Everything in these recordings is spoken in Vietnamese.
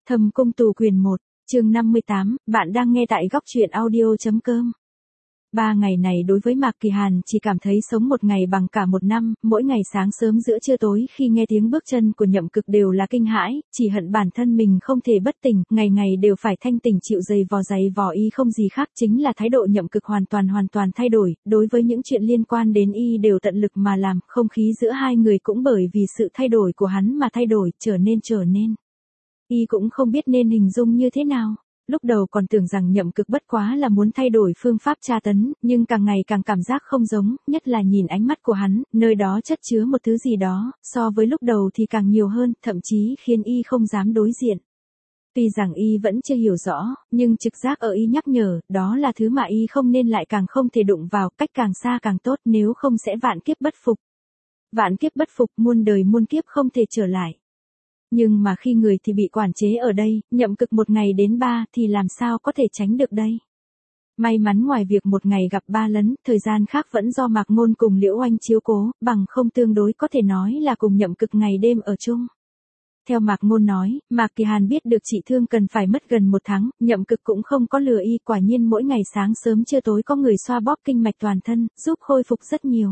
Thâm Cung Tù Quyền 1, chương 58, bạn đang nghe tại góc truyện audio.com. 3 ngày này đối với Mạc Kỳ Hàn chỉ cảm thấy sống một ngày bằng cả một năm, mỗi ngày sáng sớm giữa trưa tối khi nghe tiếng bước chân của Nhậm Cực đều là kinh hãi, chỉ hận bản thân mình không thể bất tỉnh, ngày ngày đều phải thanh tỉnh chịu giày vò y không gì khác chính là thái độ Nhậm Cực hoàn toàn thay đổi, đối với những chuyện liên quan đến y đều tận lực mà làm, không khí giữa hai người cũng bởi vì sự thay đổi của hắn mà thay đổi, trở nên. Y cũng không biết nên hình dung như thế nào. Lúc đầu còn tưởng rằng Nhậm Cực bất quá là muốn thay đổi phương pháp tra tấn, nhưng càng ngày càng cảm giác không giống, nhất là nhìn ánh mắt của hắn, nơi đó chất chứa một thứ gì đó, so với lúc đầu thì càng nhiều hơn, thậm chí khiến y không dám đối diện. Tuy rằng y vẫn chưa hiểu rõ, nhưng trực giác ở y nhắc nhở, đó là thứ mà y không nên lại càng không thể đụng vào, cách càng xa càng tốt, nếu không sẽ vạn kiếp bất phục. Vạn kiếp bất phục, muôn đời muôn kiếp không thể trở lại. Nhưng mà khi người thì bị quản chế ở đây, Nhậm Cực một ngày đến 3 thì làm sao có thể tránh được đây. May mắn ngoài việc một ngày gặp 3 lần, thời gian khác vẫn do Mạc Ngôn cùng Liễu Oanh chiếu cố, bằng không tương đối có thể nói là cùng Nhậm Cực ngày đêm ở chung. Theo Mạc Ngôn nói, Mạc Kỳ Hàn biết được trị thương cần phải mất gần 1 tháng, Nhậm Cực cũng không có lừa y, quả nhiên mỗi ngày sáng sớm trưa tối có người xoa bóp kinh mạch toàn thân, giúp khôi phục rất nhiều.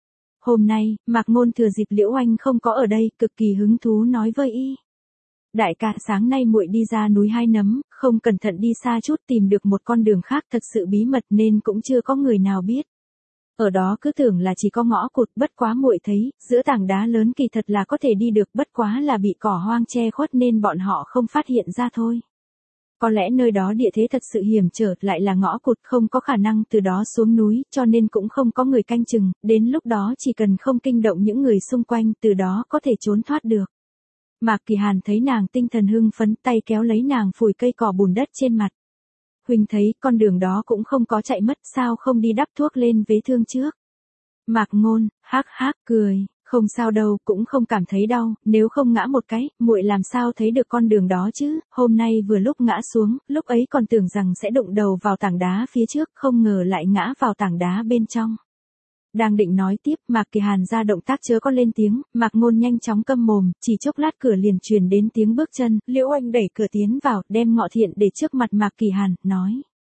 Hôm nay, Mạc Ngôn thừa dịp Liễu Oanh không có ở đây, cực kỳ hứng thú nói với y. Đại ca, sáng nay muội đi ra núi Hai Nấm, không cẩn thận đi xa chút tìm được một con đường khác thật sự bí mật nên cũng chưa có người nào biết. Ở đó cứ tưởng là chỉ có ngõ cụt, bất quá muội thấy, giữa tảng đá lớn kỳ thật là có thể đi được, bất quá là bị cỏ hoang che khuất nên bọn họ không phát hiện ra thôi. Có lẽ nơi đó địa thế thật sự hiểm trở, lại là ngõ cụt, không có khả năng từ đó xuống núi, cho nên cũng không có người canh chừng, đến lúc đó chỉ cần không kinh động những người xung quanh, từ đó có thể trốn thoát được. Mạc Kỳ Hàn thấy nàng tinh thần hưng phấn, tay kéo lấy nàng phủi cây cỏ bùn đất trên mặt. Huynh thấy, con đường đó cũng không có chạy mất, sao không đi đắp thuốc lên vết thương trước. Mạc Ngôn, hắc cười. Không sao đâu, cũng không cảm thấy đau, nếu không ngã một cái, muội làm sao thấy được con đường đó chứ, hôm nay vừa lúc ngã xuống, lúc ấy còn tưởng rằng sẽ đụng đầu vào tảng đá phía trước, không ngờ lại ngã vào tảng đá bên trong. Đang định nói tiếp, Mạc Kỳ Hàn ra động tác chớ có lên tiếng, Mạc Ngôn nhanh chóng câm mồm, chỉ chốc lát cửa liền truyền đến tiếng bước chân, Liễu Oanh đẩy cửa tiến vào, đem Ngọ Thiện để trước mặt Mạc Kỳ Hàn, nói.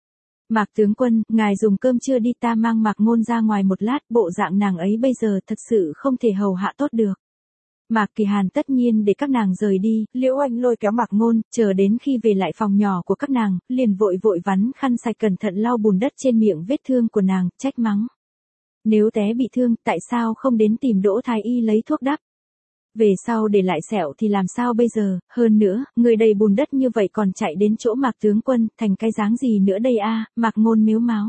Mạc tướng quân, ngài dùng cơm chưa đi, ta mang Mạc Ngôn ra ngoài một lát, bộ dạng nàng ấy bây giờ thật sự không thể hầu hạ tốt được. Mạc Kỳ Hàn tất nhiên để các nàng rời đi, Liễu Oanh lôi kéo Mạc Ngôn, chờ đến khi về lại phòng nhỏ của các nàng, liền vội vắn khăn sạch cẩn thận lau bùn đất trên miệng vết thương của nàng, trách mắng. Nếu té bị thương, tại sao không đến tìm Đỗ Thái Y lấy thuốc đắp? Về sau để lại sẹo thì làm sao bây giờ, hơn nữa, người đầy bùn đất như vậy còn chạy đến chỗ Mạc tướng quân, thành cái dáng gì nữa đây a? Mạc Ngôn mếu máo.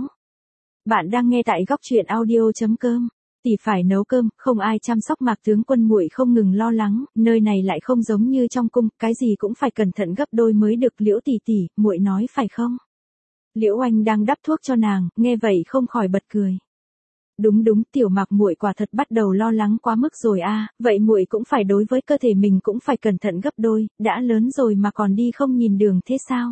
Bạn đang nghe tại góc truyện audio.com. Tỷ phải nấu cơm, không ai chăm sóc Mạc tướng quân, muội không ngừng lo lắng, nơi này lại không giống như trong cung, cái gì cũng phải cẩn thận gấp đôi mới được. Liễu tỷ, muội nói phải không? Liễu Oanh đang đắp thuốc cho nàng, nghe vậy không khỏi bật cười. Đúng, tiểu Mạc muội quả thật bắt đầu lo lắng quá mức rồi a, vậy muội cũng phải đối với cơ thể mình cũng phải cẩn thận gấp đôi, đã lớn rồi mà còn đi không nhìn đường thế sao?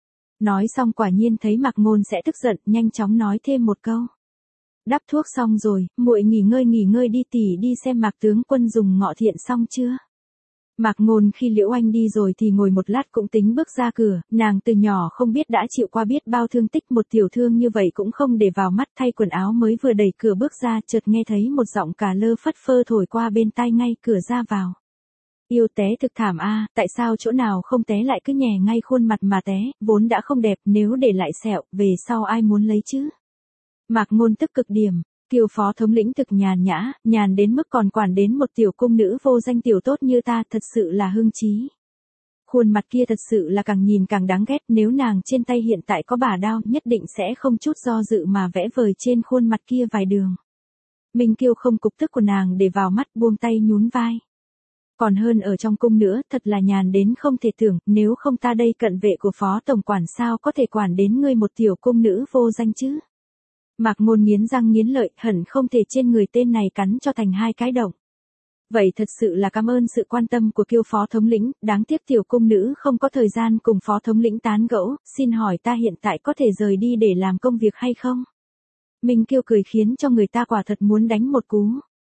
Nói xong quả nhiên thấy Mạc Ngôn sẽ tức giận, nhanh chóng nói thêm một câu. Đắp thuốc xong rồi, muội nghỉ ngơi đi, tỷ đi xem Mạc tướng quân dùng Ngọ Thiện xong chưa? Mạc Ngôn khi Liễu Oanh đi rồi thì ngồi một lát cũng tính bước ra cửa, nàng từ nhỏ không biết đã chịu qua biết bao thương tích, một tiểu thương như vậy cũng không để vào mắt, thay quần áo mới vừa đẩy cửa bước ra, chợt nghe thấy một giọng cà lơ phất phơ thổi qua bên tai ngay cửa ra vào. Yêu té thực thảm a, tại sao chỗ nào không té lại cứ nhè ngay khuôn mặt mà té, vốn đã không đẹp, nếu để lại sẹo, về sau ai muốn lấy chứ? Mạc Ngôn tức cực điểm. Kiều phó thống lĩnh thực nhàn đến mức còn quản đến một tiểu cung nữ vô danh tiểu tốt như ta, thật sự là hưng trí. Khuôn mặt kia thật sự là càng nhìn càng đáng ghét, nếu nàng trên tay hiện tại có bả đao, nhất định sẽ không chút do dự mà vẽ vời trên khuôn mặt kia vài đường. Minh Kiều không cục tức của nàng để vào mắt, buông tay nhún vai. Còn hơn ở trong cung nữa, thật là nhàn đến không thể tưởng, nếu không ta đây cận vệ của phó tổng quản sao có thể quản đến ngươi một tiểu cung nữ vô danh chứ? Mạc Ngôn nghiến răng nghiến lợi, hận không thể trên người tên này cắn cho thành 2 cái động. Vậy thật sự là cảm ơn sự quan tâm của Kiều phó thống lĩnh, đáng tiếc tiểu cung nữ không có thời gian cùng phó thống lĩnh tán gẫu, xin hỏi ta hiện tại có thể rời đi để làm công việc hay không? Minh Kiều cười khiến cho người ta quả thật muốn đánh một cú.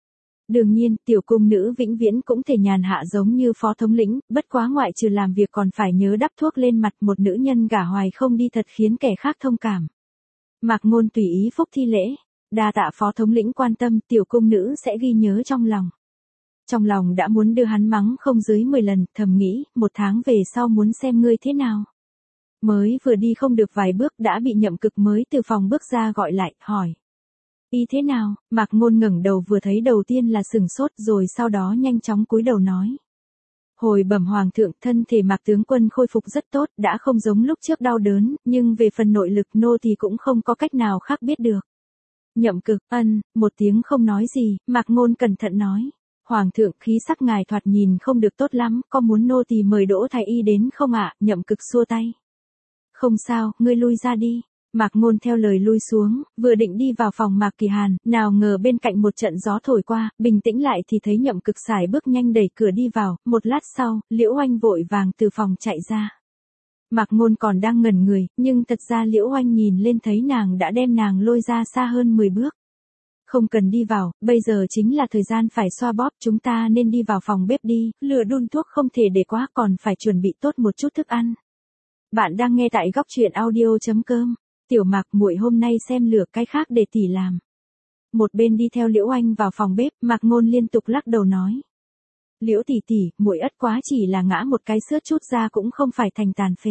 Đương nhiên, tiểu cung nữ vĩnh viễn cũng thể nhàn hạ giống như phó thống lĩnh, bất quá ngoại trừ làm việc còn phải nhớ đắp thuốc lên mặt, một nữ nhân gả hoài không đi thật khiến kẻ khác thông cảm. Mạc Ngôn tùy ý phúc thi lễ, đa tạ phó thống lĩnh quan tâm, tiểu cung nữ sẽ ghi nhớ trong lòng. Trong lòng đã muốn đưa hắn mắng không dưới 10 lần, thầm nghĩ, 1 tháng về sau muốn xem ngươi thế nào. Mới vừa đi không được vài bước đã bị Nhậm Cực mới từ phòng bước ra gọi lại, hỏi. Y thế nào? Mạc Ngôn ngẩng đầu vừa thấy đầu tiên là sửng sốt rồi sau đó nhanh chóng cúi đầu nói. Hồi bẩm hoàng thượng, thân thể Mạc tướng quân khôi phục rất tốt, đã không giống lúc trước đau đớn, nhưng về phần nội lực nô thì cũng không có cách nào khác biết được. Nhậm Cực, một tiếng không nói gì, Mạc Ngôn cẩn thận nói. Hoàng thượng, khí sắc ngài thoạt nhìn không được tốt lắm, có muốn nô tỳ mời Đỗ thái y đến không ạ? Nhậm Cực xua tay. Không sao, ngươi lui ra đi. Mạc Ngôn theo lời lui xuống, vừa định đi vào phòng Mạc Kỳ Hàn, nào ngờ bên cạnh một trận gió thổi qua, bình tĩnh lại thì thấy Nhậm Cực sải bước nhanh đẩy cửa đi vào, một lát sau, Liễu Oanh vội vàng từ phòng chạy ra. Mạc Ngôn còn đang ngẩn người, nhưng thật ra Liễu Oanh nhìn lên thấy nàng đã đem nàng lôi ra xa hơn 10 bước. Không cần đi vào, bây giờ chính là thời gian phải xoa bóp, chúng ta nên đi vào phòng bếp đi, lửa đun thuốc không thể để quá, còn phải chuẩn bị tốt một chút thức ăn. Bạn đang nghe tại góc truyện audio.com. Tiểu Mạc, muội hôm nay xem lửa cái khác để tỷ làm. Một bên đi theo Liễu Oanh vào phòng bếp, Mạc Ngôn liên tục lắc đầu nói. Liễu tỷ tỷ, muội ất quá chỉ là ngã một cái xước chút ra cũng không phải thành tàn phế.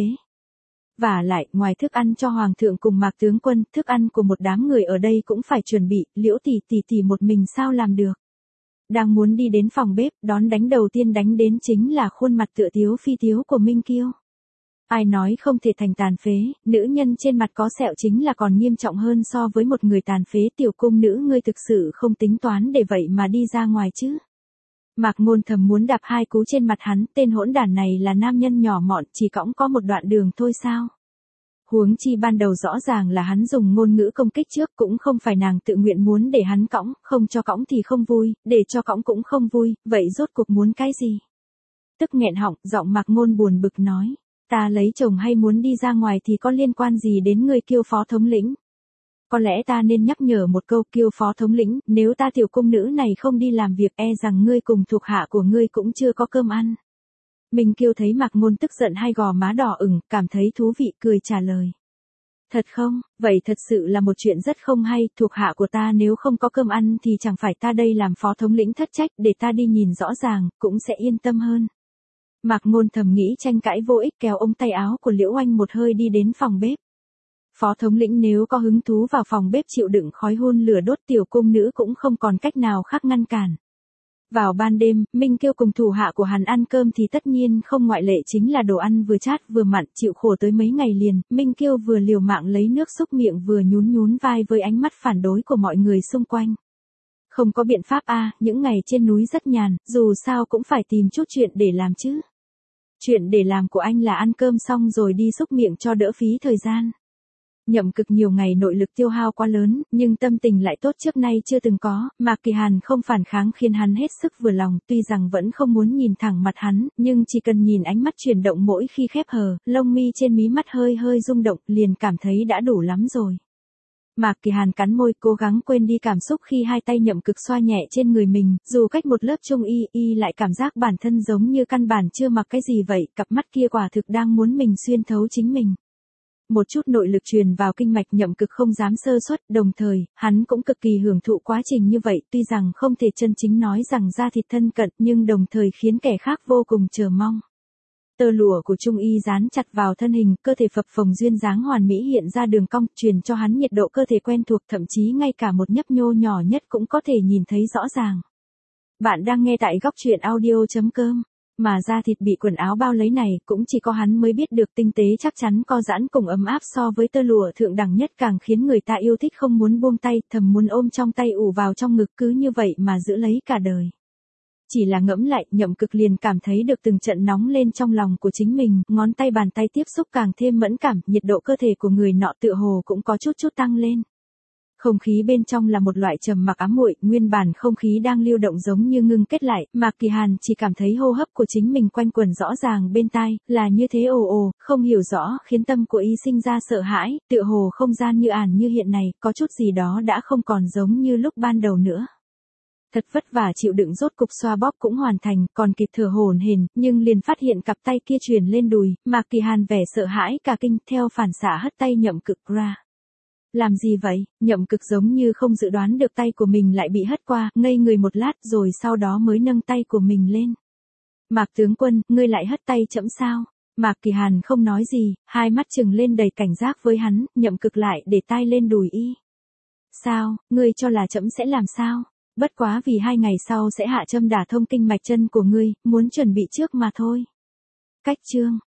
Và lại, ngoài thức ăn cho hoàng thượng cùng Mạc tướng quân, thức ăn của một đám người ở đây cũng phải chuẩn bị, Liễu tỷ tỷ một mình sao làm được. Đang muốn đi đến phòng bếp, đón đánh đầu tiên đánh đến chính là khuôn mặt tựa tiếu phi tiếu của Minh Kiêu. Ai nói không thể thành tàn phế, nữ nhân trên mặt có sẹo chính là còn nghiêm trọng hơn so với một người tàn phế. Tiểu cung nữ ngươi thực sự không tính toán để vậy mà đi ra ngoài chứ. Mạc Ngôn thầm muốn đạp 2 cú trên mặt hắn, tên hỗn đản này là nam nhân nhỏ mọn, chỉ cõng có một đoạn đường thôi sao. Huống chi ban đầu rõ ràng là hắn dùng ngôn ngữ công kích trước, cũng không phải nàng tự nguyện muốn để hắn cõng, không cho cõng thì không vui, để cho cõng cũng không vui, vậy rốt cuộc muốn cái gì? Tức nghẹn họng, giọng Mạc Ngôn buồn bực nói. Ta lấy chồng hay muốn đi ra ngoài thì có liên quan gì đến người Kiêu phó thống lĩnh? Có lẽ ta nên nhắc nhở một câu, Kiêu phó thống lĩnh, nếu ta tiểu cung nữ này không đi làm việc e rằng ngươi cùng thuộc hạ của ngươi cũng chưa có cơm ăn. Minh Kiêu thấy Mạc Ngôn tức giận hai gò má đỏ ửng, cảm thấy thú vị cười trả lời. Thật không, vậy thật sự là một chuyện rất không hay, thuộc hạ của ta nếu không có cơm ăn thì chẳng phải ta đây làm phó thống lĩnh thất trách, để ta đi nhìn rõ ràng, cũng sẽ yên tâm hơn. Mạc Ngôn thầm nghĩ tranh cãi vô ích, kéo ống tay áo của Liễu Oanh một hơi đi đến phòng bếp. Phó thống lĩnh nếu có hứng thú vào phòng bếp chịu đựng khói hun lửa đốt, tiểu cung nữ cũng không còn cách nào khác ngăn cản. Vào ban đêm, Minh Kiêu cùng thủ hạ của hắn ăn cơm thì tất nhiên không ngoại lệ, chính là đồ ăn vừa chát vừa mặn, chịu khổ tới mấy ngày liền. Minh Kiêu vừa liều mạng lấy nước xúc miệng vừa nhún nhún vai với ánh mắt phản đối của mọi người xung quanh. Không có biện pháp những ngày trên núi rất nhàn, dù sao cũng phải tìm chút chuyện để làm chứ. Chuyện để làm của anh là ăn cơm xong rồi đi xúc miệng cho đỡ phí thời gian. Nhậm Cực nhiều ngày nội lực tiêu hao quá lớn, nhưng tâm tình lại tốt trước nay chưa từng có, Mạc Kỳ Hàn không phản kháng khiến hắn hết sức vừa lòng, tuy rằng vẫn không muốn nhìn thẳng mặt hắn, nhưng chỉ cần nhìn ánh mắt chuyển động mỗi khi khép hờ, lông mi trên mí mắt hơi hơi rung động, liền cảm thấy đã đủ lắm rồi. Mạc Kỳ Hàn cắn môi cố gắng quên đi cảm xúc khi hai tay Nhậm Cực xoa nhẹ trên người mình, dù cách một lớp trung y lại cảm giác bản thân giống như căn bản chưa mặc cái gì vậy, cặp mắt kia quả thực đang muốn mình xuyên thấu chính mình. Một chút nội lực truyền vào kinh mạch, Nhậm Cực không dám sơ suất, đồng thời, hắn cũng cực kỳ hưởng thụ quá trình như vậy, tuy rằng không thể chân chính nói rằng da thịt thân cận, nhưng đồng thời khiến kẻ khác vô cùng chờ mong. Tơ lụa của trung y dán chặt vào thân hình, cơ thể phập phồng duyên dáng hoàn mỹ hiện ra đường cong, truyền cho hắn nhiệt độ cơ thể quen thuộc, thậm chí ngay cả một nhấp nhô nhỏ nhất cũng có thể nhìn thấy rõ ràng. Bạn đang nghe tại góc truyện audio.com. Mà da thịt bị quần áo bao lấy này, cũng chỉ có hắn mới biết được, tinh tế chắc chắn, co giãn cùng ấm áp so với tơ lụa thượng đẳng nhất, càng khiến người ta yêu thích không muốn buông tay, thầm muốn ôm trong tay ù vào trong ngực, cứ như vậy mà giữ lấy cả đời. Chỉ là ngẫm lại, Nhậm Cực liền cảm thấy được từng trận nóng lên trong lòng của chính mình, ngón tay bàn tay tiếp xúc càng thêm mẫn cảm, nhiệt độ cơ thể của người nọ tựa hồ cũng có chút tăng lên. Không khí bên trong là một loại trầm mặc ám muội, nguyên bản không khí đang lưu động giống như ngưng kết lại, Mạc Kỳ Hàn chỉ cảm thấy hô hấp của chính mình quanh quẩn rõ ràng bên tai, là như thế ồ, không hiểu rõ, khiến tâm của y sinh ra sợ hãi, tựa hồ không gian như ản như hiện này, có chút gì đó đã không còn giống như lúc ban đầu nữa. Thật vất vả chịu đựng rốt cục xoa bóp cũng hoàn thành, còn kịp thở hổn hển, nhưng liền phát hiện cặp tay kia truyền lên đùi, Mạc Kỳ Hàn vẻ sợ hãi cả kinh, theo phản xạ hất tay Nhậm Cực ra. Làm gì vậy? Nhậm Cực giống như không dự đoán được tay của mình lại bị hất qua, ngây người một lát rồi sau đó mới nâng tay của mình lên. Mạc tướng quân, ngươi lại hất tay trẫm sao? Mạc Kỳ Hàn không nói gì, hai mắt trừng lên đầy cảnh giác với hắn, Nhậm Cực lại để tay lên đùi y. Sao, ngươi cho là trẫm sẽ làm sao? Bất quá vì 2 ngày sau sẽ hạ châm đả thông kinh mạch chân của ngươi, muốn chuẩn bị trước mà thôi. Cách chương